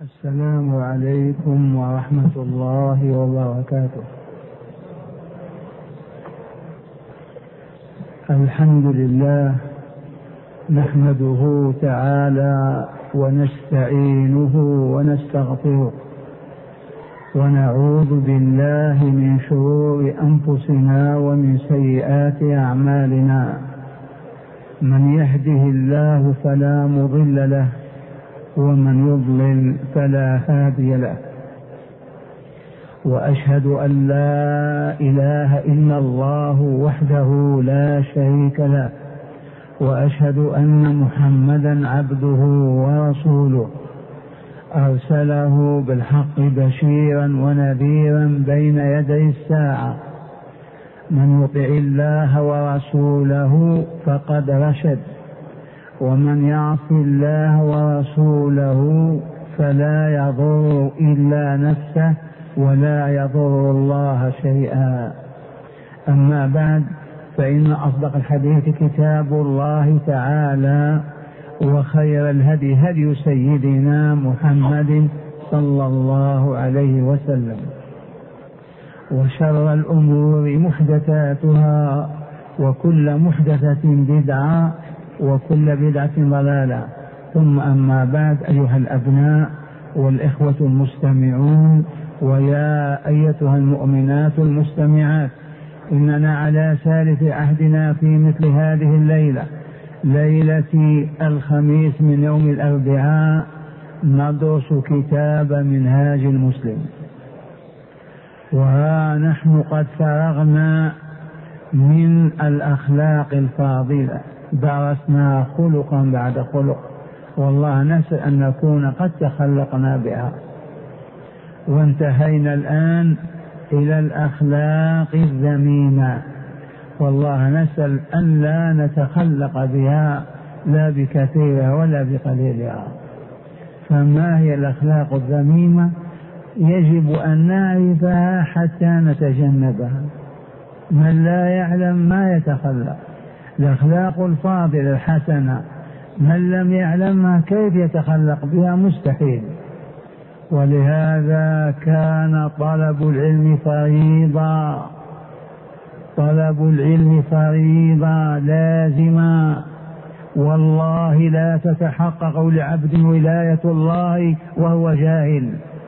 السلام عليكم ورحمة الله وبركاته. الحمد لله نحمده تعالى ونستعينه ونستغفره ونعوذ بالله من شرور أنفسنا ومن سيئات أعمالنا. من يهده الله فلا مضل له ومن يضلل فلا هادي له، وأشهد أن لا إله إلا الله وحده لا شريك له، وأشهد أن محمدا عبده ورسوله أرسله بالحق بشيرا ونذيرا بين يدي الساعة. من يطع الله ورسوله فقد رشد، ومن يعص الله ورسوله فلا يضر إلا نفسه ولا يضر الله شيئا. أما بعد، فإن أصدق الحديث كتاب الله تعالى، وخير الهدي هدي سيدنا محمد صلى الله عليه وسلم، وشر الأمور محدثاتها، وكل محدثة بدعة، وكل بدعة ضلالة. ثم أما بعد، أيها الأبناء والإخوة المستمعون، ويا أيتها المؤمنات المستمعات، إننا على ثالث عهدنا في مثل هذه الليلة، ليلة الخميس من يوم الأربعاء، ندرس كتاب منهاج المسلم. وها نحن قد فرغنا من الأخلاق الفاضلة، درسنا خلقا بعد خلق، والله نسأل أن نكون قد تخلقنا بها. وانتهينا الآن إلى الأخلاق الذميمة، والله نسأل أن لا نتخلق بها لا بكثيرها ولا بقليلها. فما هي الأخلاق الذميمة؟ يجب أن نعرفها حتى نتجنبها. من لا يعلم ما يتخلق. الأخلاق الفاضلة الحسنة من لم يعلمها كيف يتخلق بها؟ مستحيل. ولهذا كان طلب العلم فريضة، طلب العلم فريضة لازمة. والله لا تتحقق لعبد ولاية الله وهو جاهل،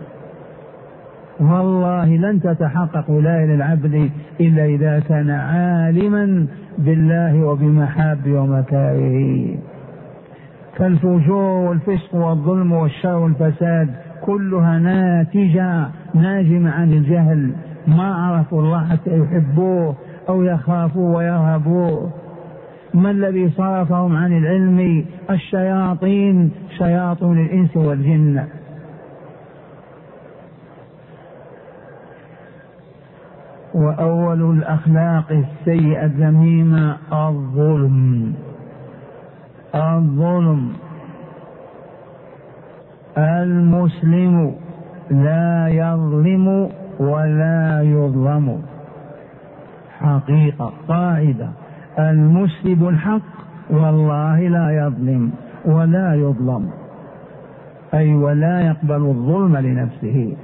والله لن تتحقق ولاية للعبد إلا إذا كان عالما بالله وبمحابه ومكاره. فالفجور والفسق والظلم والشر والفساد كلها ناجمة عن الجهل، ما عرفوا الله حتى يحبوه أو يخافوه ويرهبوه. ما الذي صرفهم عن العلم؟ الشياطين، شياطين الإنس والجن. وأول الأخلاق السيئة الذميمة الظلم. المسلم لا يظلم ولا يظلم، حقيقة قاعدة. المسلم الحق والله لا يظلم ولا يظلم، أي ولا يقبل الظلم لنفسه،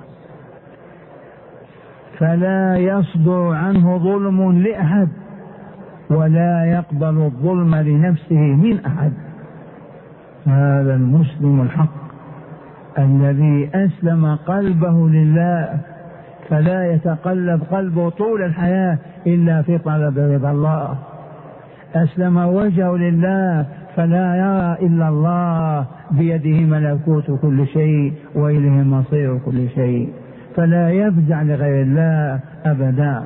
فلا يصدر عنه ظلم لأحد، ولا يقبل الظلم لنفسه من أحد. هذا المسلم الحق الذي أسلم قلبه لله، فلا يتقلب قلبه طول الحياة إلا في طلب رضا الله. أسلم وجهه لله، فلا يرى إلا الله، بيده ملكوت كل شيء وإليه مصير كل شيء، فلا يفزع لغير الله أبدا.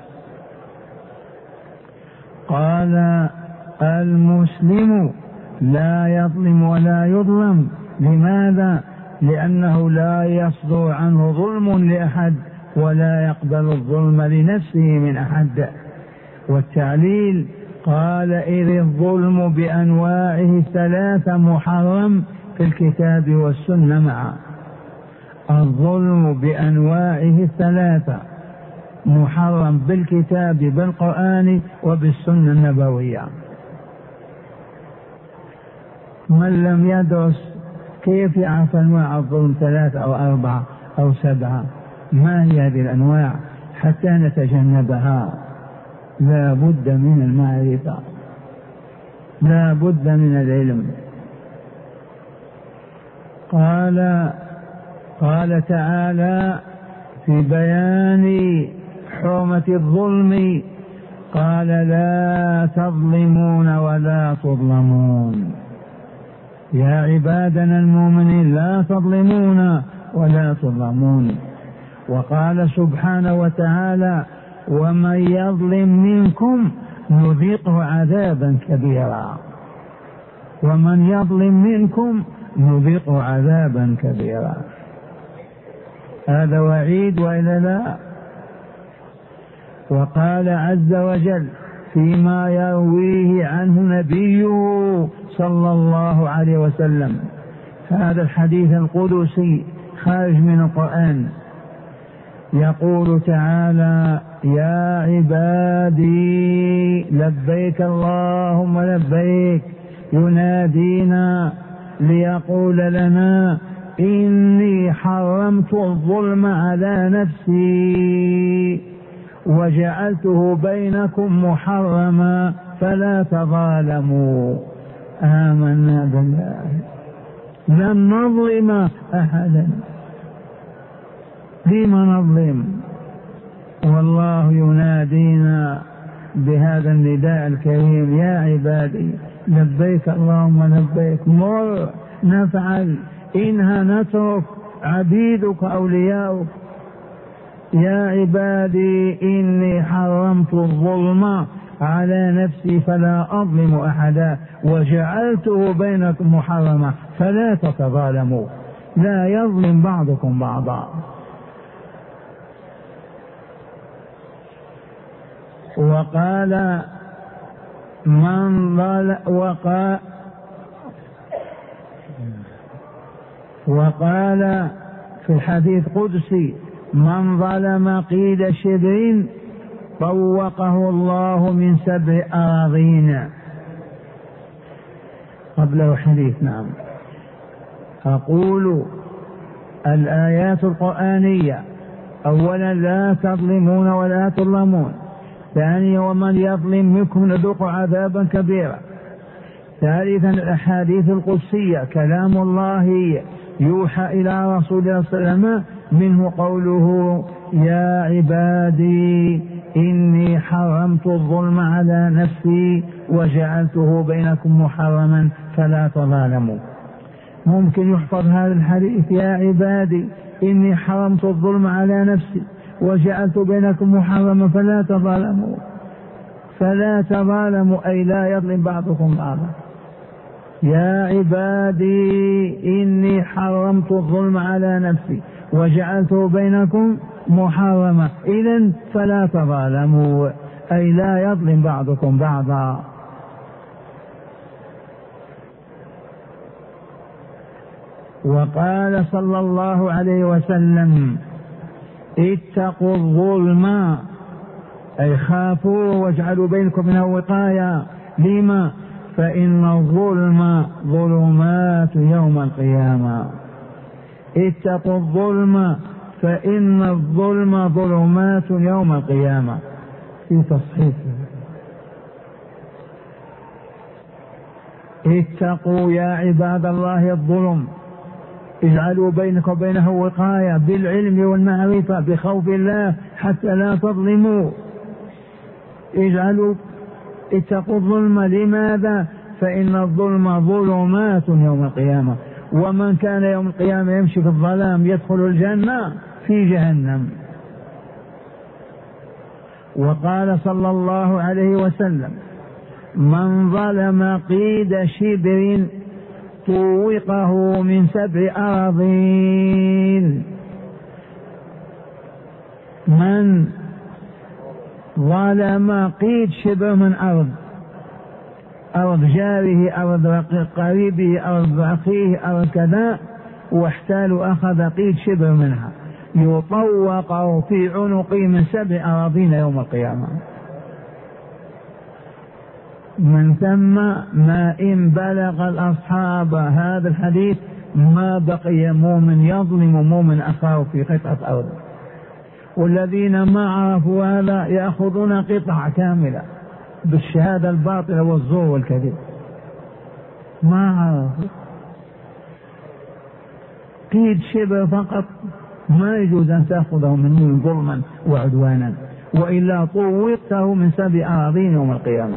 قال المسلم لا يظلم ولا يظلم. لماذا؟ لأنه لا يصدر عنه ظلم لأحد، ولا يقبل الظلم لنفسه من أحد. والتعليل قال إذ الظلم بأنواعه الثلاثة محرم في الكتاب والسنة معا. الظلم بأنواعه الثلاثة محرم بالكتاب بالقرآن وبالسنة النبوية. من لم يدرس كيف يعرف أنواع الظلم 3 أو 4 أو 7؟ ما هي هذه الأنواع حتى نتجنبها؟ لا بد من المعرفة، لا بد من العلم. قال تعالى في بيان حرمة الظلم، قال لا تظلمون ولا تظلمون. يا عبادنا المؤمنين لا تظلمون ولا تظلمون. وقال سبحانه وتعالى ومن يظلم منكم نذيقه عذابا كبيرا. ومن يظلم منكم نذيقه عذابا كبيرا. هذا وعيد وإلا لا؟ وقال عز وجل فيما يرويه عنه نبيه صلى الله عليه وسلم، هذا الحديث القدسي خارج من القرآن، يقول تعالى يا عبادي لبيك اللهم لبيك، ينادينا ليقول لنا إني حرمت الظلم على نفسي وجعلته بينكم محرما فلا تظالموا. آمنا بالله لن نظلم أحدا. لما نظلم؟ والله ينادينا بهذا النداء الكريم يا عبادي لبيك اللهم لبيك، مر نفعل، إنها نترك، عبيدك أولياؤك. يا عبادي إني حرمت الظلم على نفسي فلا أظلم أحدا وجعلته بينكم محرما فلا تتظالموا. لا يظلم بعضكم بعضا. وقال وقال في الحديث القدسي من ظلم قيد شبر طوقه الله من 7 أراضين. قبله حديث. نعم. أقول الآيات القرآنية أولا لا تظلمون ولا تظلمون. ثانيا ومن يظلم منكم نذوق عذابا كبيرا. ثالثا الأحاديث القدسية كلام الله يوحى إلى رسول الله صلى الله عليه وسلم، منه قوله يا عبادي إني حرمت الظلم على نفسي وجعلته بينكم محرما فلا تظالموا. ممكن يحفظ هذا الحديث يا عبادي إني حرمت الظلم على نفسي وجعلت بينكم محرما فلا تظالموا. فلا تظالموا أي لا يظلم بعضكم بعضا. يا عبادي إني حرمت الظلم على نفسي وجعلته بينكم محرما، إذن فلا تظالموا أي لا يظلم بعضكم بعضا. وقال صلى الله عليه وسلم اتقوا الظلم أي خافوا واجعلوا بينكم منه وقاية. لما؟ فإن الظلم ظلمات يوم القيامة. اتقوا الظلم فإن الظلم ظلمات يوم القيامة. في تصحيح اتقوا يا عباد الله الظلم، اجعلوا بينك وبينه وقاية بالعلم والمعرفة بخوف الله حتى لا تظلموا. اتقوا الظلم. لماذا؟ فإن الظلم ظلمات يوم القيامة، ومن كان يوم القيامة يمشي في الظلام يدخل الجنة في جهنم. وقال صلى الله عليه وسلم من ظلم قيد شبر طوقه من 7 أراضين. من ظلم قيد شبر من أرض جاره، أرض قريبه، أرض أخيه، أرض كذا، واحتال أخذ قيد شبر منها يطوق في عنقه من 7 أراضين يوم القيامة. من ثم ما إن بلغ الأصحاب هذا الحديث ما بقي مؤمن يظلم مؤمن أخاه في قطعة أرض. والذين ما عرفوا هذا يأخذون قطع كاملة بالشهادة الباطلة والزور والكذب. ما عرفوا قيد شبه فقط، ما يجوز أن تأخذه منه ظلما وعدوانا، وإلا طوقته من 7 أراضين يوم القيامة.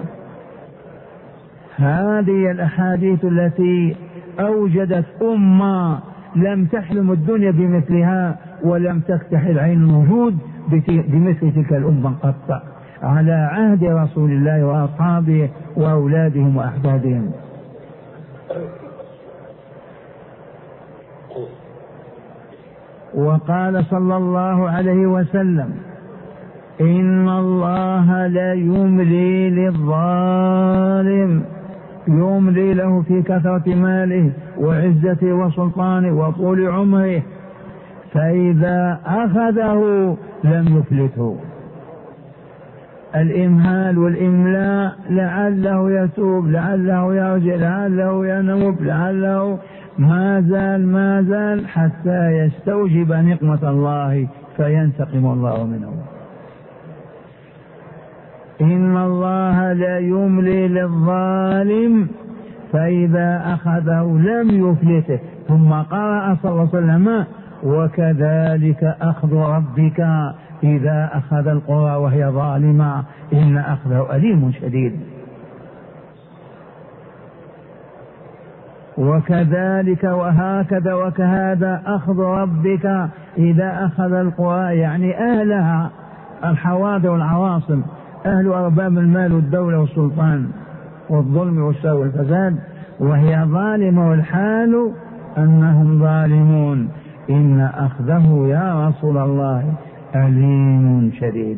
هذه الأحاديث التي أوجدت أمة لم تحلم الدنيا بمثلها، ولم تفتح العين الوجود بمثل تلك الأمة قط، على عهد رسول الله وأصحابه وأولادهم وأحفادهم. وقال صلى الله عليه وسلم: إن الله لا يملي للظالم، يملي له في كثرة ماله وعزته وسلطانه وطول عمره، فإذا أخذه لم يفلته. الإمهال والإملاء لعله يتوب، لعله يرجع، لعله ينوب، لعله ما زال حتى يستوجب نقمة الله فينتقم الله منه. إن الله لا يملي للظالم فإذا أخذه لم يفلته. ثم قرأ صلى الله عليه وسلم: وكذلك أخذ ربك إذا أخذ القرى وهي ظالمة إن أخذه أليم شديد. وكذلك وهكذا وكهذا أخذ ربك إذا أخذ القرى، يعني أهلها، الحواضر والعواصم، أهل أرباب المال والدولة والسلطان والظلم والشر والفساد، وهي ظالمة والحال أنهم ظالمون، إن أخذه يا رسول الله أليم شديد.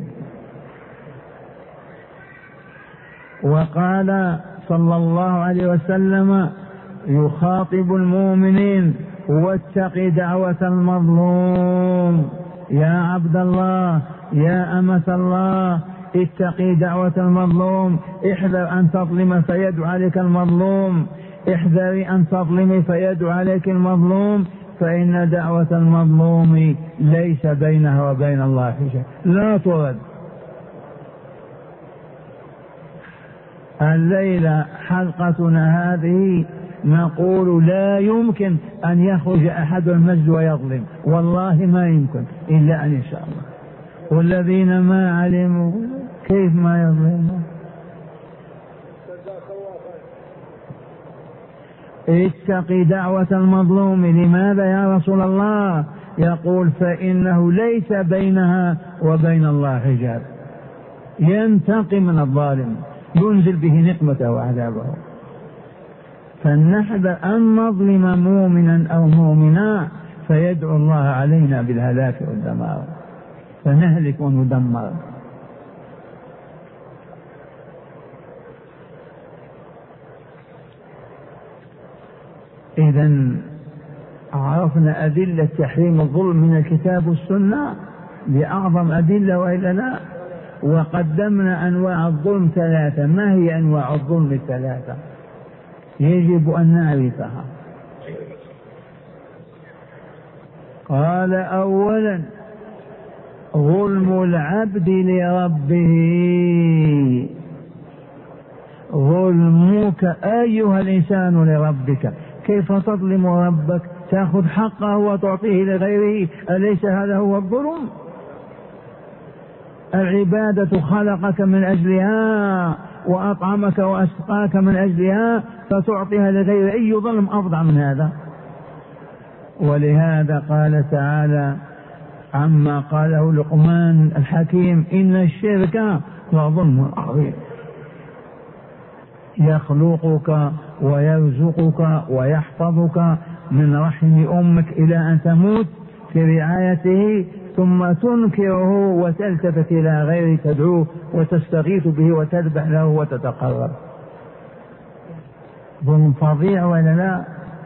وقال صلى الله عليه وسلم يخاطب المؤمنين: واتق دعوة المظلوم، يا عبد الله يا أمة الله اتقي دعوة المظلوم، احذر أن تظلم فيدعو عليك المظلوم، احذري أن تظلمي فيدعو عليك المظلوم، فإن دعوة المظلوم ليس بينها وبين الله حجاب، لا ترد. الليلة حلقتنا هذه نقول لا يمكن أن يخرج أحد المسجد ويظلم، والله ما يمكن إلا أن يشاء الله. والذين ما علموا كيف ما يظلمون. اتقي دعوة المظلوم. لماذا يا رسول الله؟ يقول: فإنه ليس بينها وبين الله حجاب، ينتقم من الظالم، ينزل به نقمته وعذابه. فلنحذر أن نظلم مؤمنا أو مؤمنا فيدعو الله علينا بالهلاك والدمار، فنهلك وندمر. إذن عرفنا أدلة تحريم الظلم من الكتاب والسنة بأعظم أدلة، وإلا لا؟ وقدمنا أنواع الظلم 3. ما هي أنواع الظلم 3؟ يجب أن نعرفها. قال: أولا ظلم العبد لربه. ظلمك أيها الإنسان لربك. كيف تظلم ربك؟ تأخذ حقه وتعطيه لغيره، أليس هذا هو الظلم؟ العبادة خلقك من أجلها وأطعمك وأسقاك من أجلها، فتعطيها لغيره. أي ظلم أفظع من هذا؟ ولهذا قال تعالى عما قاله لقمان الحكيم: إن الشرك لظلم عظيم. يخلقك ويرزقك ويحفظك من رحم أمك إلى أن تموت في رعايته، ثم تنكره وتلتفت إلى غيره تدعوه وتستغيث به وتذبح له وتتقرب. ظلم فظيع ولا لا؟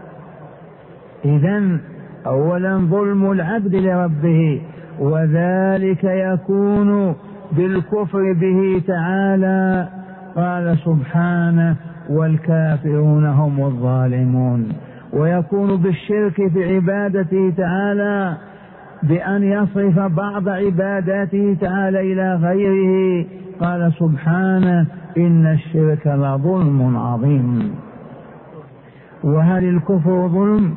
إذن أولا ظلم العبد لربه، وذلك يكون بالكفر به تعالى. قال سبحانه: والكافرون هم الظالمون. ويكون بالشرك في عبادته تعالى بأن يصرف بعض عباداته تعالى إلى غيره. قال سبحانه إن الشرك لظلم عظيم. وهل الكفر ظلم؟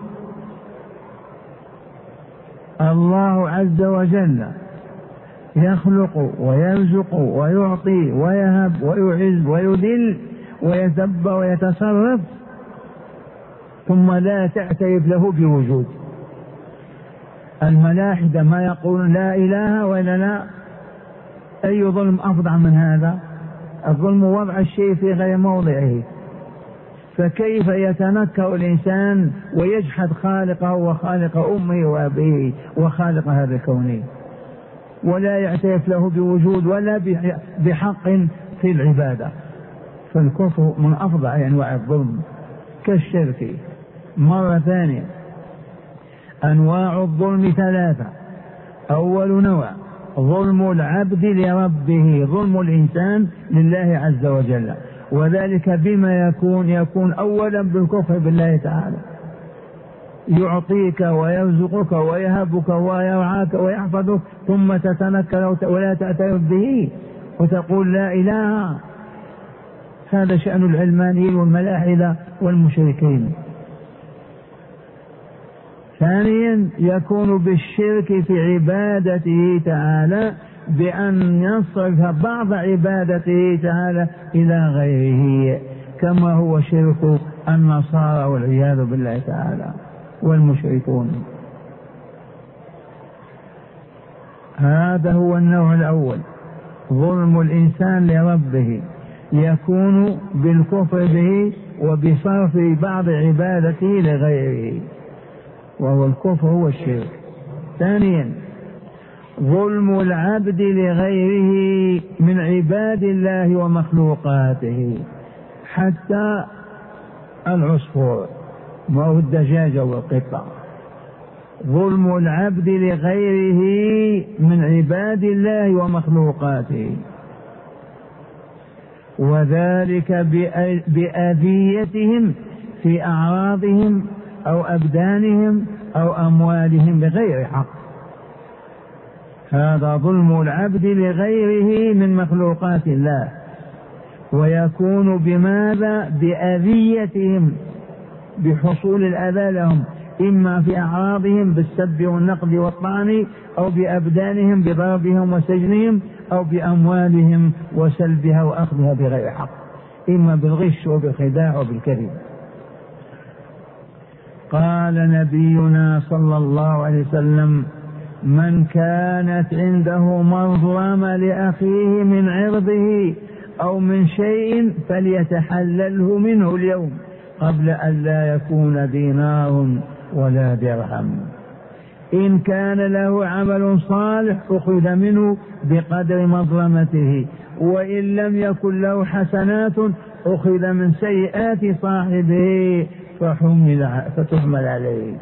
الله عز وجل يخلق ويرزق ويعطي ويهب ويعز ويذل ويتب ويتصرف ثم لا تعترف له بوجود. الملاحدة ما يقولون لا إله ولا لا. أي ظلم أفظع من هذا؟ الظلم وضع الشيء في غير موضعه. فكيف يتنكر الإنسان ويجحد خالقه وخالق أمه وأبيه وخالق هذا الكون ولا يعترف له بوجود ولا بحق في العبادة؟ فالكفر من أفظع أنواع الظلم كالشرك. مرة ثانية، أنواع الظلم ثلاثة. أول نوع ظلم العبد لربه، ظلم الإنسان لله عز وجل، وذلك بما يكون أولا بالكفر بالله تعالى. يعطيك ويرزقك ويهبك ويرعاك ويحفظك ثم تتنكر ولا تعترف به وتقول لا إله. هذا شأن العلمانيين والملاحدة والمشركين. ثانيا يكون بالشرك في عبادته تعالى بأن يصرف بعض عبادته تعالى إلى غيره كما هو شرك النصارى والعياذ بالله تعالى والمشركون. هذا هو النوع الأول، ظلم الإنسان لربه، يكون بالكفر به وبصرف بعض عبادته لغيره، وهو الكفر هو الشرك. ثانيا ظلم العبد لغيره من عباد الله ومخلوقاته، حتى العصفور وهو الدجاجة والقطة. ظلم العبد لغيره من عباد الله ومخلوقاته، وذلك بأذيتهم في أعراضهم أو أبدانهم أو أموالهم بغير حق. هذا ظلم العبد لغيره من مخلوقات الله، ويكون بماذا؟ بأذيتهم، بحصول الأذى لهم، إما في أعراضهم بالسب والنقد والطعن، أو بأبدانهم بضربهم وسجنهم، أو بأموالهم وسلبها وأخذها بغير حق، إما بالغش وبالخداع وبالكذب. قال نبينا صلى الله عليه وسلم من كانت عنده مظلمة لأخيه من عرضه أو من شيء فليتحلله منه اليوم قبل أن لا يكون دينار ولا درهم. إن كان له عمل صالح أخذ منه بقدر مظلمته، وإن لم يكن له حسنات أخذ من سيئات صاحبه فتحمل عليه.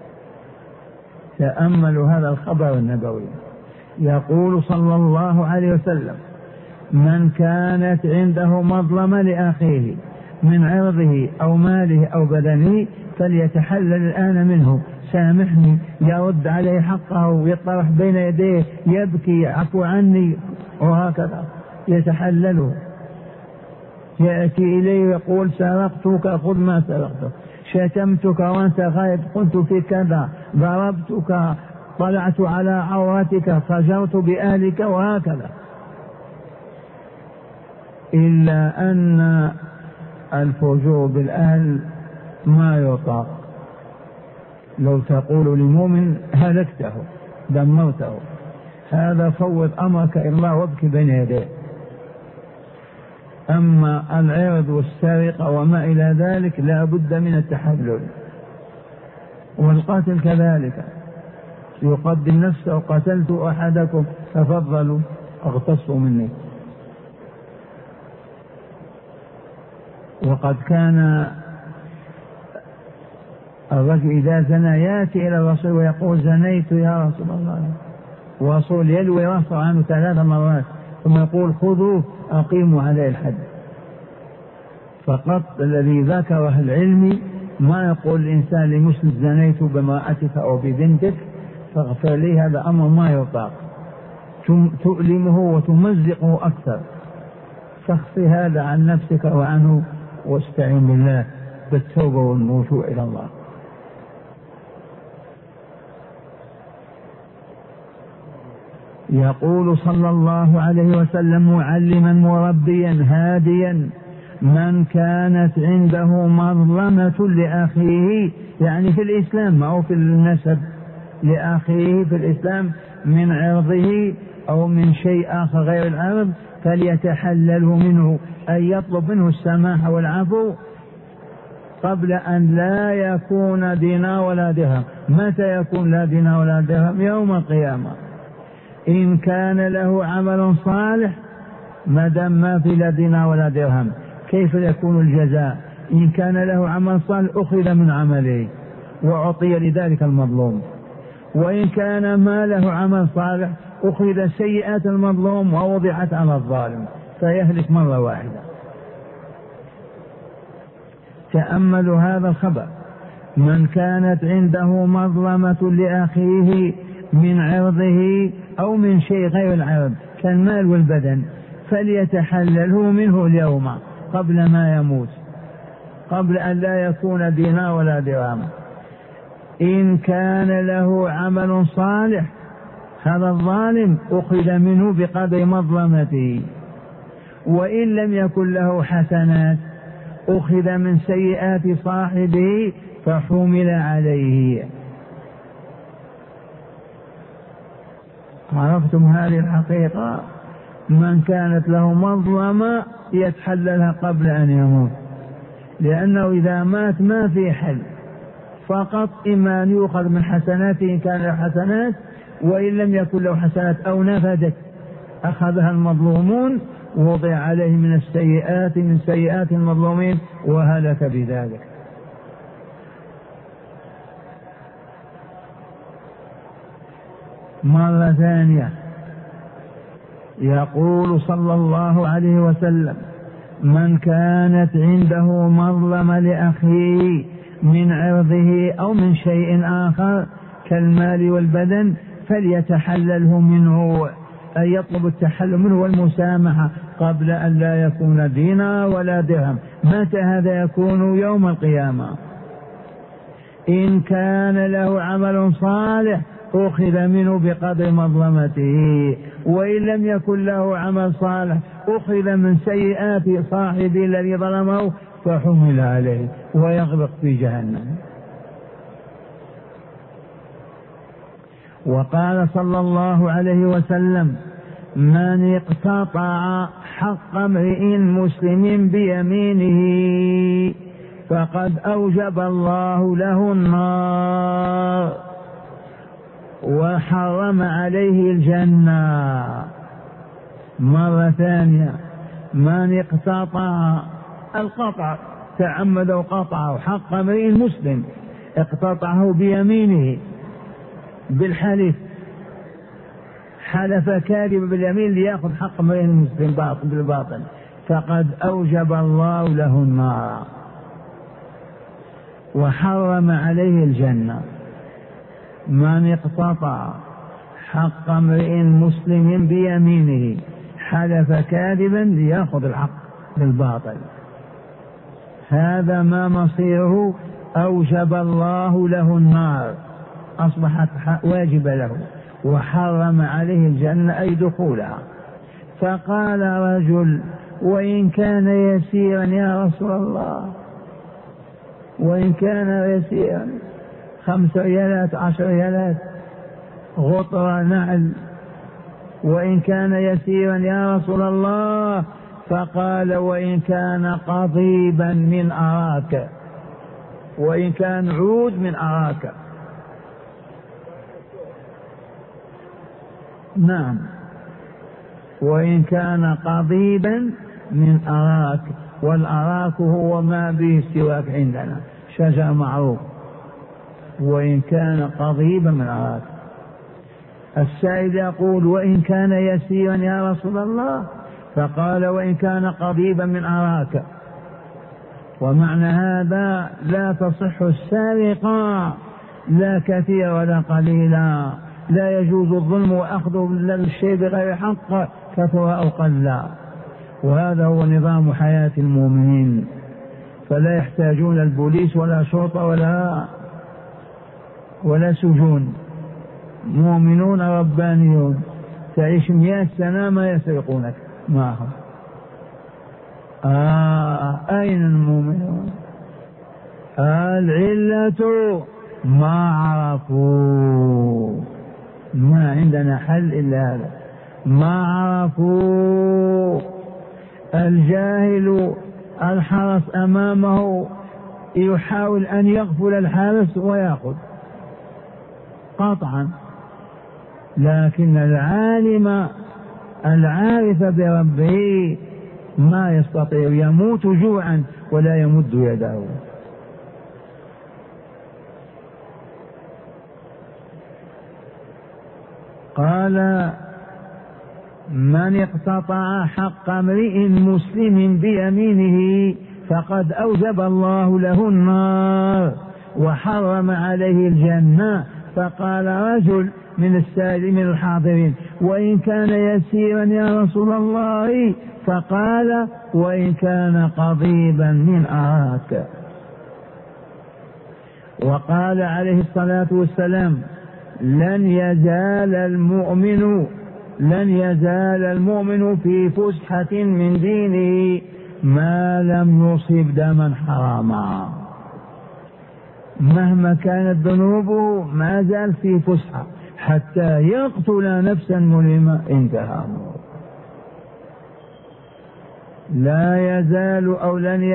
تأملوا هذا الخبر النبوي، يقول صلى الله عليه وسلم من كانت عنده مظلمة لأخيه من عرضه أو ماله أو بدنه فليتحلل الآن منه، سامحني، يرد عليه حقه، يطرح بين يديه يبكي عفو عني، وهكذا يتحلله. يأتي إليه ويقول سرقتك خذ ما سرقتك، شتمتك وأنت غائب قلت في كذا، ضربتك، طلعت على عورتك، فجرت بأهلك، وهكذا. إلا أن الفجور بالأهل ما يطاق. لو تقول لمؤمن هلكته دمرته، هذا فوض أمرك إلى الله وابكي بين يديه. أما العرض والسرقة وما إلى ذلك لا بد من التحلل. والقاتل كذلك يقدم نفسه قتلت أحدكم تفضلوا اغتصوا مني. وقد كان الرجل إذا زنى يأتي إلى الرسول ويقول زنيت يا رسول الله، والرسول يلوي رأسه عنه 3 مرات ثم يقول خذوه أقيموا عليه الحد. فقط الذي ذكره العلم ما يقول الإنسان لمسلم زنيت بامرأتك أو ببنتك فاغفر لي، هذا أمر ما يطاق، تؤلمه وتمزقه أكثر. فاخفي هذا عن نفسك وعنه واستعن بالله بالتوبة والرجوع إلى الله. يقول صلى الله عليه وسلم معلما مربيا هاديا: من كانت عنده مظلمة لأخيه، يعني في الإسلام أو في النسب، لأخيه في الإسلام من عرضه أو من شيء آخر غير العرض، فليتحلله منه، أن يطلب منه السماح والعفو قبل أن لا يكون دينار ولا درهم. متى يكون لا دينار ولا درهم؟ يوم القيامة. إن كان له عمل صالح، ما دام ما في لا دينار ولا درهم كيف يكون الجزاء؟ إن كان له عمل صالح أخذ من عمله وأعطي لذلك المظلوم، وإن كان ما له عمل صالح أخذ سيئات المظلوم ووضعت على الظالم فيهلك مرة واحدة. تأملوا هذا الخبر: من كانت عنده مظلمة لأخيه من عرضه أو من شيء غير العرض كالمال والبدن فليتحلله منه اليوم قبل ما يموت، قبل أن لا يكون دينار ولا درهم. إن كان له عمل صالح هذا الظالم أخذ منه بقدر مظلمته، وإن لم يكن له حسنات أخذ من سيئات صاحبه فحمل عليه. عرفتم هذه الحقيقة؟ من كانت له مظلمة يتحللها قبل أن يموت، لأنه إذا مات ما في حل، فقط إما أن يؤخذ من حسناته إن كان له حسنات، وإن لم يكن له حسنات أو نفدت أخذها المظلومون ووضع عليه من السيئات من سيئات المظلومين وهلك بذلك. مرة ثانية يقول صلى الله عليه وسلم: من كانت عنده مظلمة لأخيه من عرضه أو من شيء آخر كالمال والبدن فليتحلله منه، أن يطلب التحلل منه والمسامحة قبل أن لا يكون دينار ولا درهم. متى هذا يكون؟ يوم القيامة. إن كان له عمل صالح أخذ منه بقدر مظلمته، وإن لم يكن له عمل صالح أخذ من سيئات صاحبه الذي ظلمه فحمل عليه ويغرق في جهنم. وقال صلى الله عليه وسلم: من اقتطع حق امرئ مسلم بيمينه فقد أوجب الله له النار وحرم عليه الجنة. مرة ثانية: من اقتطع القطع، تعمد وقطعه حق امرئ مسلم، اقتطعه بيمينه بالحلف، حلف كاذب باليمين ليأخذ حق امرئ مسلم بالباطل، فقد أوجب الله له النار وحرم عليه الجنة. من اقتطع حق امرئ مسلم بيمينه حلف كاذبا ليأخذ الحق بالباطل، هذا ما مصيره، أوجب الله له النار، أصبحت واجبة له، وحرم عليه الجنة أي دخولها. فقال رجل: وإن كان يسيرا يا رسول الله، وإن كان يسيرا 5 ريالات 10 ريالات غطرة نعل، وإن كان يسيرا يا رسول الله؟ فقال: وإن كان قضيبا من أراك، وإن كان عود من أراك. نعم، وإن كان قضيبا من أراك، والأراك هو ما به السواك عندنا، شجر معروف. وإن كان قضيبا من أراك. السائل يقول: وإن كان يسيرا يا رسول الله؟ فقال: وإن كان قضيبا من أراك. ومعنى هذا لا تصح السرقة لا كثير ولا قليلا، لا يجوز الظلم وأخذ الشيء بغير حق كثر أو قل، وهذا هو نظام حياة المؤمنين، فلا يحتاجون البوليس ولا شرطة ولا سجون، مؤمنون ربانيون، تعيش 100 سنة ما يسرقونك معهم. أين المؤمنون؟ العلة ما عرفوا، ما عندنا حل إلا هذا، ما عرفوا. الجاهل الحرس أمامه يحاول أن يغفل الحارس ويأخذ قطعا، لكن العالم العارف بربه ما يستطيع، يموت جوعا ولا يمد يده. قال: من اقتطع حق امرئ مسلم بيمينه فقد أوجب الله له النار وحرم عليه الجنة. فقال رجل من السالمين الحاضرين: وإن كان يسيرا يا رسول الله؟ فقال: وإن كان قضيبا من أراك. وقال عليه الصلاة والسلام: لن يزال المؤمن في فسحة من دينه ما لم يصب دما حراما. مهما كانت ذنوبه ما زال في فسحة حتى يقتل نفسا ملمة، انتهى أمره. لا يزال أو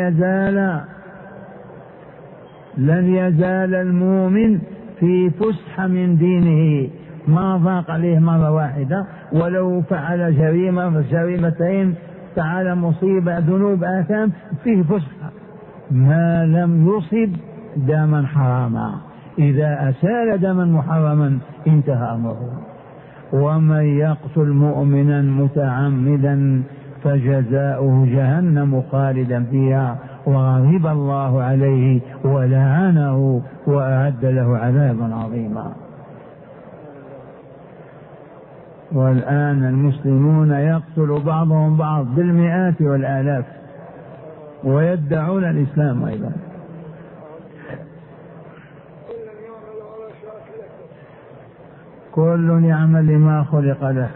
لن يزال المؤمن في فسحة من دينه، ما ضاق عليه مرة واحدة، ولو فعل جريمتين، فعل مصيبة ذنوب آثام، فيه فسحة ما لم يصب دما حراما. إذا أسال دما محرما انتهى أمره. ومن يقتل مؤمنا متعمدا فجزاؤه جهنم خالدا فيها وغضب الله عليه ولعنه وأعد له عذابا عظيما. والآن المسلمون يقتل بعضهم بعض بالمئات والآلاف ويدعون الإسلام أيضا. كل يعمل لما خلق له.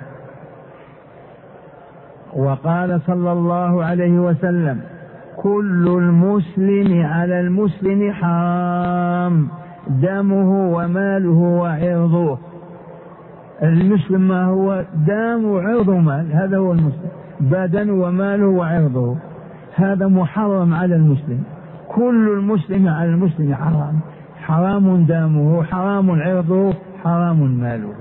وقال صلى الله عليه وسلم: كل المسلم على المسلم حرام دمه وماله وعرضه. المسلم ما هو؟ دم وعرض ومال، هذا هو المسلم، بدن وماله وعرضه، هذا محرم على المسلم. كل المسلم على المسلم حرام، حرام دمه، حرام عرضه، حرام ماله.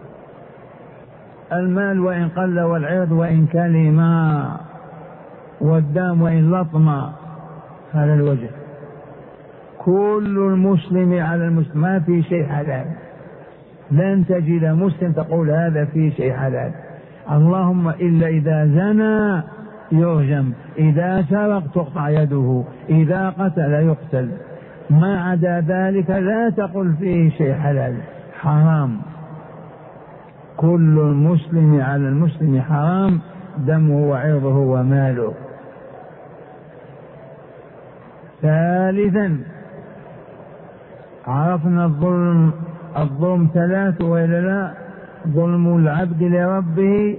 المال وإن قل والعرض وإن كلما والدم وإن لطم، هذا الوجه. كل المسلم على المسلم، ما في شيء حلال، لن تجد مسلم تقول هذا في شيء حلال، اللهم إلا إذا زنى يرجم، إذا سرق تقطع يده، إذا قتل يقتل، ما عدا ذلك لا تقل فيه شيء حلال، حرام. كل المسلم على المسلم حرام دمه وعرضه وماله. ثالثا عرفنا الظلم ثلاث وإلا لا؟ ظلم العبد لربه،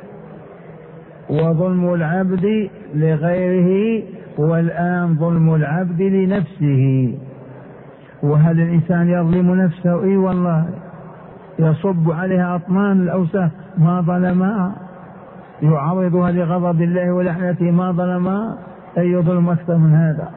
وظلم العبد لغيره، والآن ظلم العبد لنفسه. وهل الإنسان يظلم نفسه؟ إي والله، يصب عليها أطنان الأوساخ ما ظلمها، يعرضها لغضب الله ولعنته ما ظلمها، أي ظلم أكثر من هذا؟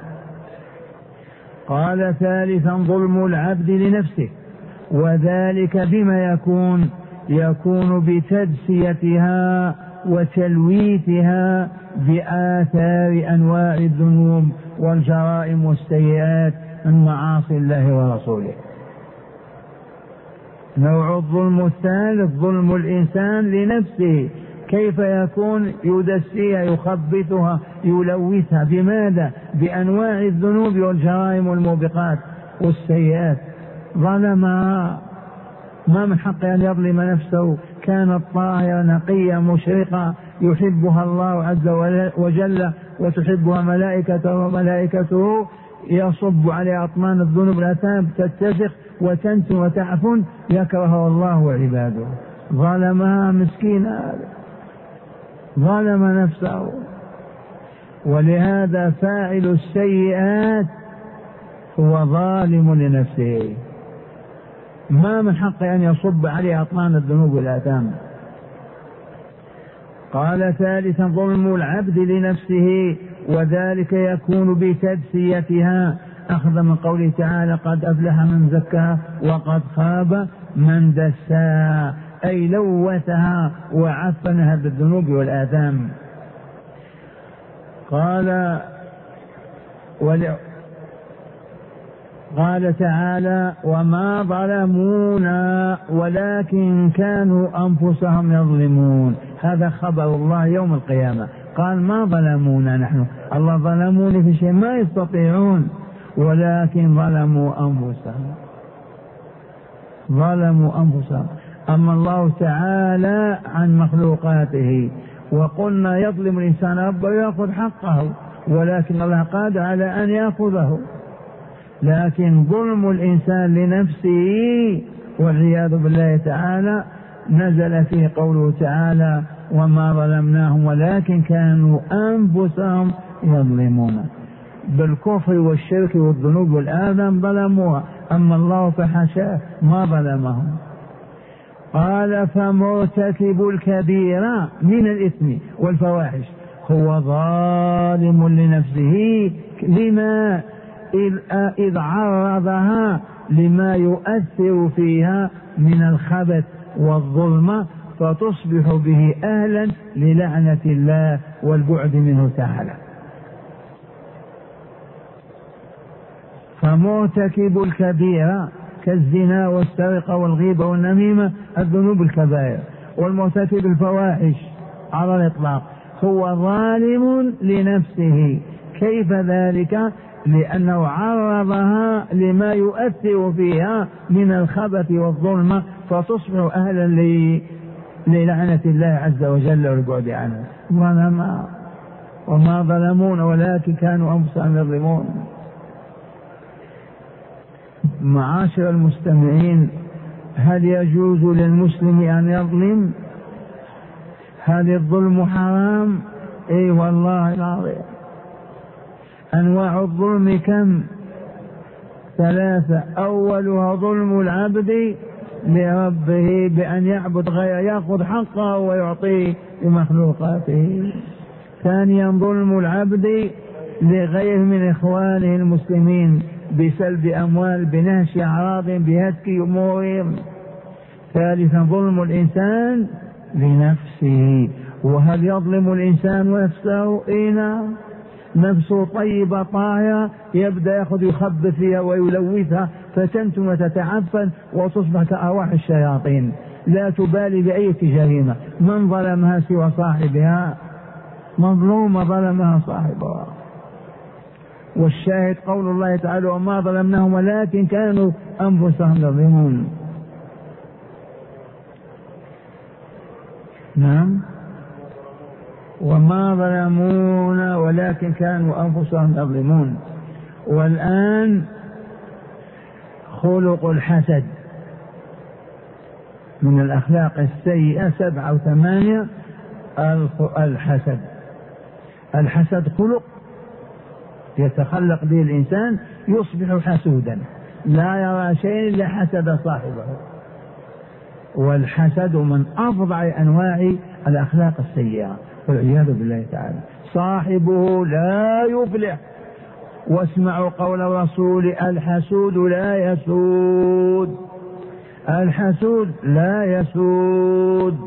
قال ثالثا ظلم العبد لنفسه، وذلك بما يكون بتجسيتها وتلويثها بآثار أنواع الذنوب والجرائم والسيئات من معاصي الله ورسوله. نوع الظلم الثالث ظلم الإنسان لنفسه، كيف يكون؟ يدسيها، يخبثها، يلوثها. بماذا؟ بأنواع الذنوب والجرائم والموبقات والسيئات. ظلمها، ما من حقه أن يظلم نفسه. كانت طاهرة نقية مشرقة يحبها الله عز وجل وتحبها ملائكته، وملائكته يصب عليها أطنان الذنوب الآثام تتسخ وتنتن وتعفن، يكرهها الله وعباده. ظلمها مسكينة، ظلم نفسه. ولهذا فاعل السيئات هو ظالم لنفسه، ما من حقه أن يصب عليه أطنان الذنوب والآثام. قال ثالثا ظلم العبد لنفسه، وذلك يكون بتدسيتها، أخذ من قوله تعالى قد أفلح من زكاها وقد خاب من دساها، أي لوثها وعفنها بالذنوب والآثام. قال تعالى وما ظلمونا ولكن كانوا أنفسهم يظلمون. هذا خبر الله يوم القيامة. قال ما ظلمونا نحن، الله ظلموني في شيء ما يستطيعون، ولكن ظلموا أنفسهم. أما الله تعالى عن مخلوقاته. وقلنا يظلم الإنسان ربه ويأخذ حقه، ولكن الله قادر على أن يأخذه. لكن ظلم الإنسان لنفسه والعياذ بالله تعالى نزل فيه قوله تعالى وما ظلمناهم ولكن كانوا أنفسهم يظلمون. بالكفر والشرك والذنوب والآثام ظلموها، أما الله فحشاه ما ظلمهم. قال فمرتكب الكبيرة من الإثم والفواحش هو ظالم لنفسه. لما؟ إذ عرضها لما يؤثر فيها من الخبث والظلم، فتصبح به أهلا للعنة الله والبعد منه تعالى. فمرتكب الكبيرة كالزنا والسرقة والغيبة والنميمة الذنوب الكبائر، والمرتكب الفواحش على الإطلاق هو ظالم لنفسه. كيف ذلك؟ لأنه عرضها لما يؤثر فيها من الخبث والظلم، فتصبح أهلا للعنة الله عز وجل والبعد عنه. وما ظلمون ولكن كانوا أنفسهم يظلمون. معاشر المستمعين، هل يجوز للمسلم أن يظلم؟ هل الظلم حرام؟ اي والله العظيم. أنواع الظلم كم؟ 3. أولها ظلم العبد لربه بأن يعبد غيره، يأخذ حقه ويعطيه لمخلوقاته. ثانيا ظلم العبد لغيره من إخوانه المسلمين بسلب أموال، بنهش أعراض، بهتك أمورهم. ثالثا ظلم الإنسان لنفسه. وهل يظلم الإنسان نفسه؟ نعم. نفسه طيبة طاهرة يبدأ يأخذ يخبث فيها ويلوثها فتنتم وتتعفن وتصبح كأرواح الشياطين، لا تبالي بأي جريمة. من ظلمها سوى صاحبها؟ مظلومة ظلمها صاحبها. والشاهد قول الله تعالى وما ظلمناهم ولكن كانوا أنفسهم يظلمون. نعم، وما ظلمونا ولكن كانوا أنفسهم يظلمون. والآن خلق الحسد من الأخلاق السيئة 7 أو 8. الحسد خلق يتخلق به الإنسان، يصبح حسودا لا يرى شيء إلا حسد صاحبه. والحسد من أفظع أنواع الأخلاق السيئة والعياذ بالله تعالى. صاحبه لا يفلح. واسمعوا قول الرسول الحسود لا يسود، الحسود لا يسود.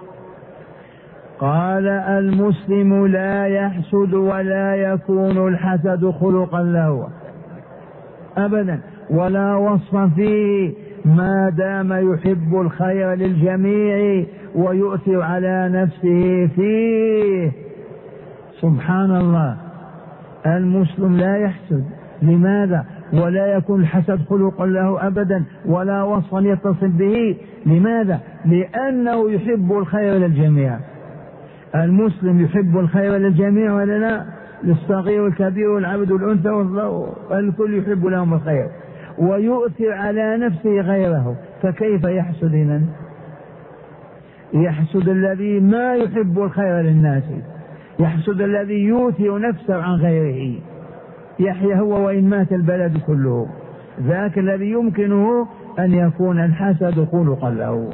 قال المسلم لا يحسد ولا يكون الحسد خلقا له أبدا، ولا وصفا فيه، ما دام يحب الخير للجميع ويؤثر على نفسه فيه. سبحان الله، المسلم لا يحسد. لماذا؟ ولا يكون الحسد خلقا له أبدا ولا وصفا يتصل به. لماذا؟ لأنه يحب الخير للجميع. المسلم يحب الخير للجميع ولا لا؟ للصغير والكبير والعبد والأنثى الكل يحب لهم الخير، ويؤثر على نفسه غيره. فكيف يحسد إذن؟ يحسد الذي ما يحب الخير للناس، يحسد الذي يؤثر نفسه عن غيره، يحيى هو وإن مات البلد كله. ذاك الذي يمكنه أن يكون الحسد خلقا له.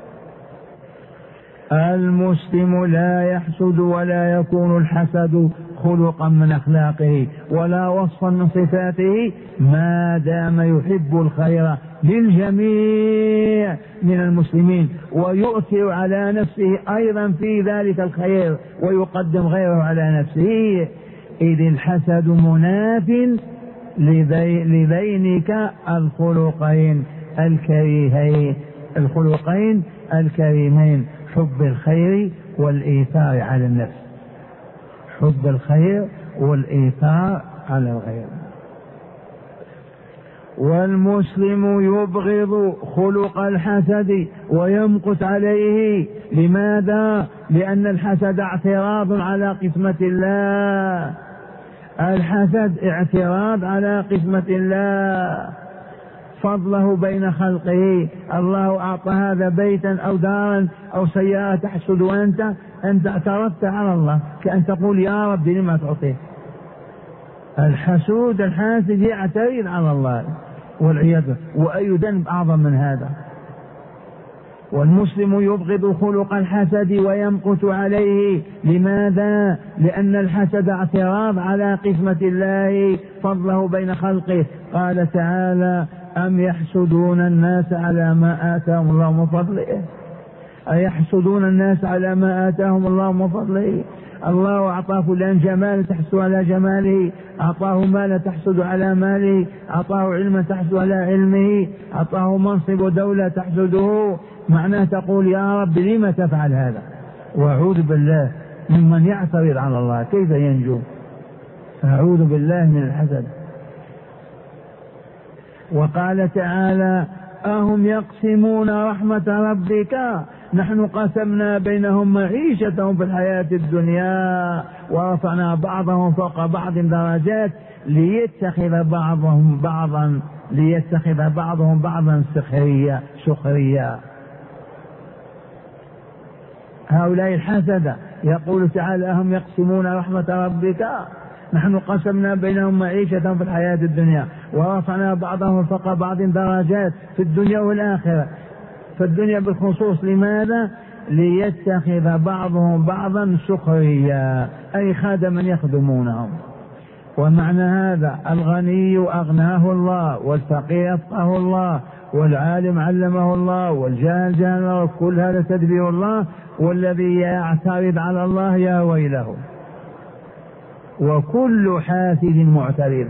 المسلم لا يحسد ولا يكون الحسد خلقا من أخلاقه ولا وصفا من صفاته ما دام يحب الخير للجميع من المسلمين ويؤثر على نفسه أيضا في ذلك الخير ويقدم غيره على نفسه. إذ الحسد مناف لبينك الخلقين الكريمين، حب الخير والإيثار على النفس، حب الخير والإيثار على الغير. والمسلم يبغض خلق الحسد ويمقت عليه. لماذا؟ لأن الحسد اعتراض على قسمة الله، الحسد اعتراض على قسمة الله، فضله بين خلقه. الله أعطى هذا بيتا أو دارا أو سيارة تحسد أنت اعترضت على الله، كأن تقول يا رب لما تعطيه. الحسود الحاسد يعترض على الله والعياذ بالله، وأي ذنب أعظم من هذا. والمسلم يبغض خلق الحسد ويمقت عليه. لماذا؟ لأن الحسد اعتراض على قسمة الله، فضله بين خلقه. قال تعالى: أم يحسدون الناس على ما آتاهم الله من فضله. أيحسدون الناس على ما آتاهم الله من فضله؟ الله أعطاه فلان جمال تحسد على جماله، أعطاه مال تحسد على ماله، أعطاه علما تحسد على علمه، أعطاه منصب ودولة تحسده. معناه تقول يا رب لما تفعل هذا؟ وأعوذ بالله ممن يعترض على الله، كيف ينجو؟ أعوذ بالله من الحسد. وقال تعالى: أهم يقسمون رحمة ربك نحن قسمنا بينهم معيشتهم في الحياة الدنيا ورفعنا بعضهم فوق بعض درجات ليتخذ بعضهم بعضا سخريا. هؤلاء الحسد. يقول تعالى: أهم يقسمون رحمة ربك نحن قسمنا بينهم معيشتهم في الحياة الدنيا ورفعنا بعضهم فوق بعض درجات في الدنيا والآخرة. في الدنيا بالخصوص. لماذا؟ ليتخذ بعضهم بعضا سخريا، أي خادما يخدمونهم. ومعنى هذا: الغني أغناه الله، والفقير أفقه الله، والعالم علمه الله، والجاهل جهله، كل هذا تدبير الله. والذي يعترض على الله يا ويله، وكل حاسد معترض.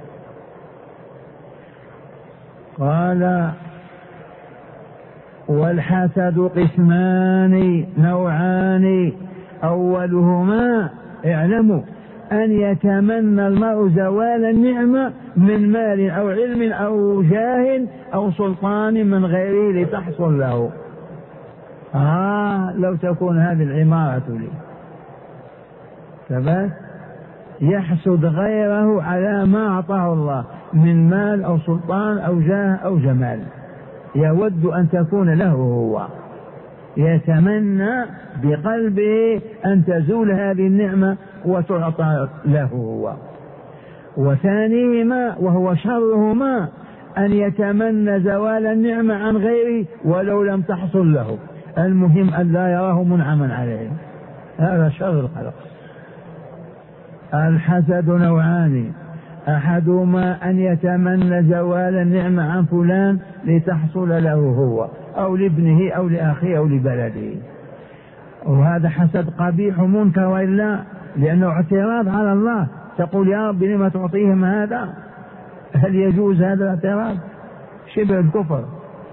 قال: والحسد قسمان نوعان، أولهما اعلموا أن يتمنى المرء زوال النعمة من مال أو علم أو جاه أو سلطان من غيره لتحصل له. لو تكون هذه العمارة لي ثبات، يحسد غيره على ما أعطاه الله من مال أو سلطان أو جاه أو جمال، يود أن تكون له هو، يتمنى بقلبه أن تزول هذه النعمة وتعطى له هو. وثانيهما وهو شرهما أن يتمنى زوال النعمة عن غيره ولو لم تحصل له، المهم أن لا يراه منعما عليه. هذا شر الخلق. الحسد نوعان، أحدهما أن يتمنى زوال النعمة عن فلان لتحصل له هو أو لابنه أو لأخيه أو لبلده، وهذا حسد قبيح منكر، وإلا لأنه اعتراض على الله. تقول يا رب لما تعطيهم هذا؟ هل يجوز هذا الاعتراض؟ شبه الكفر.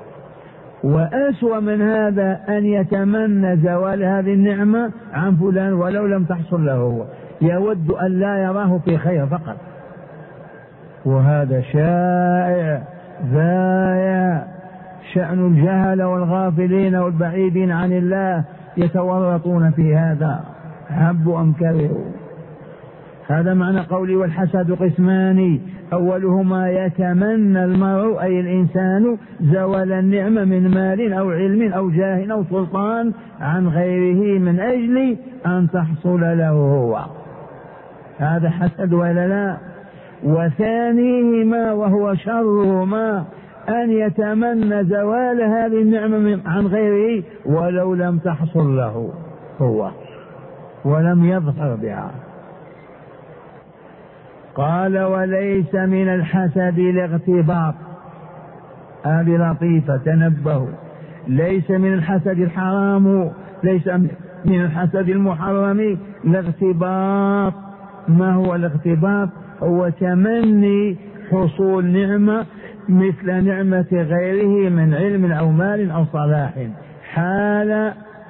وأسوأ من هذا أن يتمنى زوال هذه النعمة عن فلان ولو لم تحصل له هو، يود أن لا يراه في خير فقط، وهذا شائع ذائع. شأن الجهل والغافلين والبعيدين عن الله يتورطون في هذا حبوا أم كرهوا. هذا معنى قولي والحسد قسمان، أولهما يتمنى المرء أي الإنسان زوال النعمة من مال أو علم أو جاه أو سلطان عن غيره من أجل أن تحصل له هو، هذا حسد ولا لا؟ وثانيهما وهو شرهما أن يتمنى زوال هذه النعمة عن غيره ولو لم تحصل له هو ولم يظهر بها. قال وليس من الحسد الاغتباط، هذه لطيفة تنبهوا، ليس من الحسد الحرام، ليس من الحسد المحرم الاغتباط. ما هو الاغتباط؟ هو تمني حصول نعمة مثل نعمة غيره من علم أو مال أو صلاح حال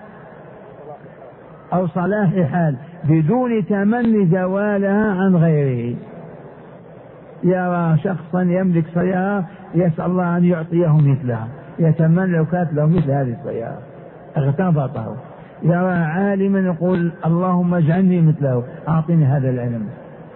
أو صلاح حال بدون تمني زوالها عن غيره. يرى شخصا يملك سيارة يسأل الله أن يعطيه مثلها، يتمنى لو كانت له مثل هذه السيارة، اغتبطه. يرى عالما يقول اللهم اجعلني مثله، أعطني هذا العلم.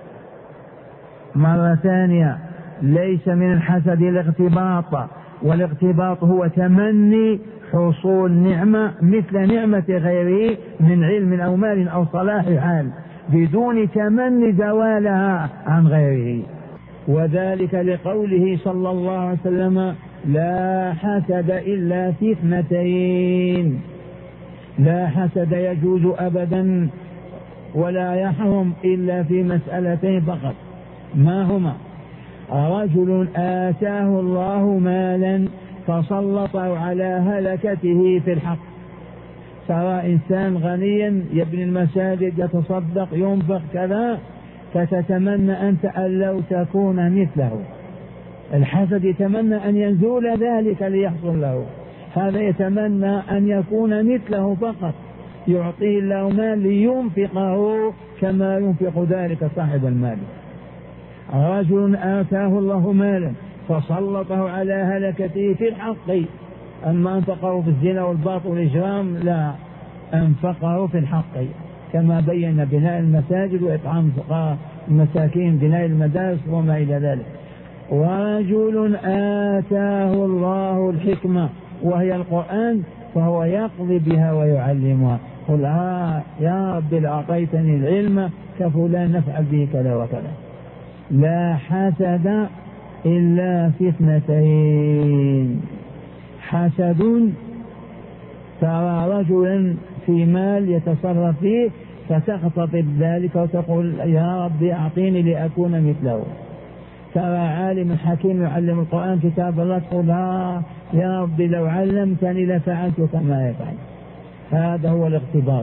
مرة ثانية ليس من الحسد الاغتباط، والاغتباط هو تمني حصول نعمة مثل نعمة غيره من علم أو مال أو صلاح حال بدون تمني زوالها عن غيره، وذلك لقوله صلى الله عليه وسلم لا حسد إلا في اثنتين. لا حسد يجوز أبدا ولا يحرم إلا في مسألتين فقط. ما هما؟ رجل آتاه الله مالا فسلطه على هلكته في الحق، ترى إنسان غنيا يبني المساجد يتصدق ينفق كذا، فتتمنى أنت أن لو تكون مثله. الحسد يتمنى أن ينزول ذلك ليحصل له، هذا يتمنى أن يكون مثله فقط، يعطيه الله مال لينفقه كما ينفق ذلك صاحب المال. رجل آتاه الله مالا فسلطه على هلكته في الحق، أما أنفقه في الزنا والباطل والإجرام لا، أنفقه في الحق كما بين بناء المساجد وإطعام الفقراء المساكين، بناء المدارس وما إلى ذلك. ورجل آتاه الله الحكمة وهي القرآن فهو يقضي بها ويعلمها، قل يا رب أعطيتني العلم كفلان نفعل به كذا وكذا. لا حسد إلا في اثنتين. حسد ترى رجلا في مال يتصرف فيه فتخطب ذلك وتقول يا رب أعطيني لأكون مثله. ترى عالم حكيم يعلم القرآن كتاب الله تقول يا رب لو علمتني لفعلت كما يفعل. هذا هو الاغتباط.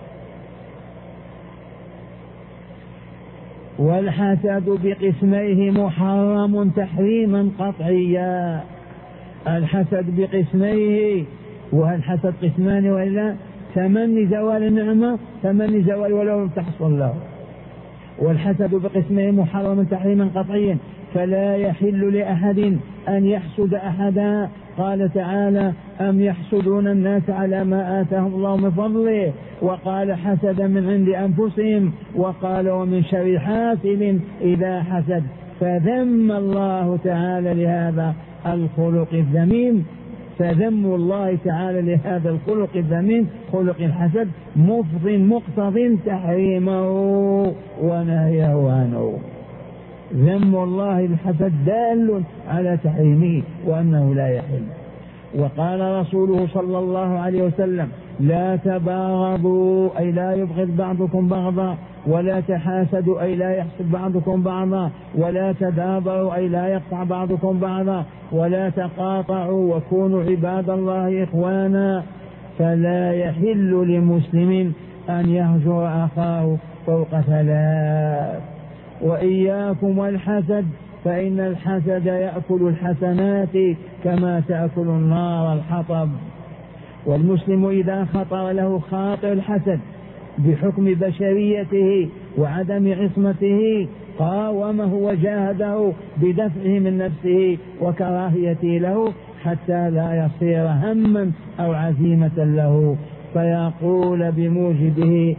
والحسد بقسميه محرم تحريما قطعيا. الحسد بقسميه، والحسد قسمان وإلا تمني زوال النعمة، تمني زوال ولو لم تحصل له. والحسد بقسميه محرم تحريما قطعيا، فلا يحل لأحد أن يحسد أحدا. قال تعالى أم يحسدون الناس على ما آتاهم الله من فضله، وقال حسدا من عند أنفسهم، وقال ومن شر حاسد إذا حسد. فذم الله تعالى لهذا الخلق الذميم، فذم الله تعالى لهذا الخلق الذميم خلق الحسد مفض مقتض تحريمه ونهيه عنه. ذم الله الحسد دال على تحريمه وأنه لا يحل. وقال رسوله صلى الله عليه وسلم لا تباغضوا أي لا يبغض بعضكم بعضا، ولا تحاسدوا أي لا يحسد بعضكم بعضا، ولا تدابروا أي لا يقطع بعضكم بعضا، ولا تقاطعوا وكونوا عباد الله إخوانا. فلا يحل لمسلم أن يهجر أخاه فوق ثلاث. وإياكم والحسد فإن الحسد يأكل الحسنات كما تأكل النار الحطب. والمسلم إذا خطر له خاطر الحسد بحكم بشريته وعدم عصمته قاومه وجاهده بدفعه من نفسه وكراهيته له حتى لا يصير هما أو عزيمة له فيقول بموجبه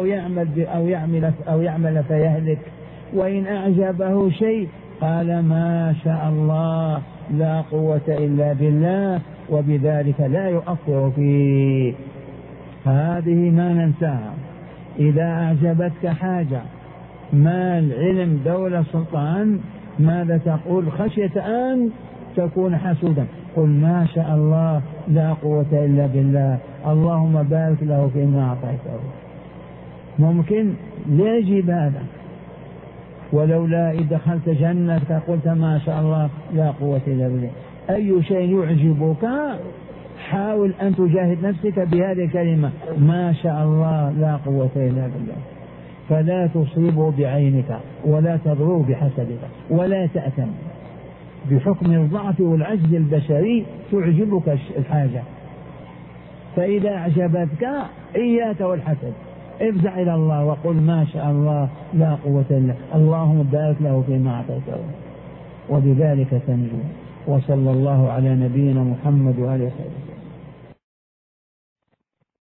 أو يعمل فيهلك. وإن أعجبه شيء قال ما شاء الله لا قوة إلا بالله، وبذلك لا يؤثر فيه. هذه ما ننساها. إذا أعجبتك حاجة، مال، علم، دولة، سلطان، ماذا تقول خشية أن تكون حسودا؟ قل ما شاء الله لا قوة إلا بالله، اللهم بارك له فيما أعطيته. ممكن لا يجيب هذا. ولولا إذا دخلت جنة قلت ما شاء الله لا قوة إلا بالله. أي شيء يعجبك حاول أن تجاهد نفسك بهذه الكلمة ما شاء الله لا قوة إلا بالله، فلا تصيبه بعينك ولا تضره بحسدك ولا تأثم. بحكم الضعف والعجز البشري تعجبك الحاجة، فإذا أعجبتك إياك والحسد، افزع إلى الله وقل ما شاء الله لا قوة إلا، اللهم بارك له فيما أعطيته، وبذلك تنجو. وصلى الله على نبينا محمد وآله وسلم.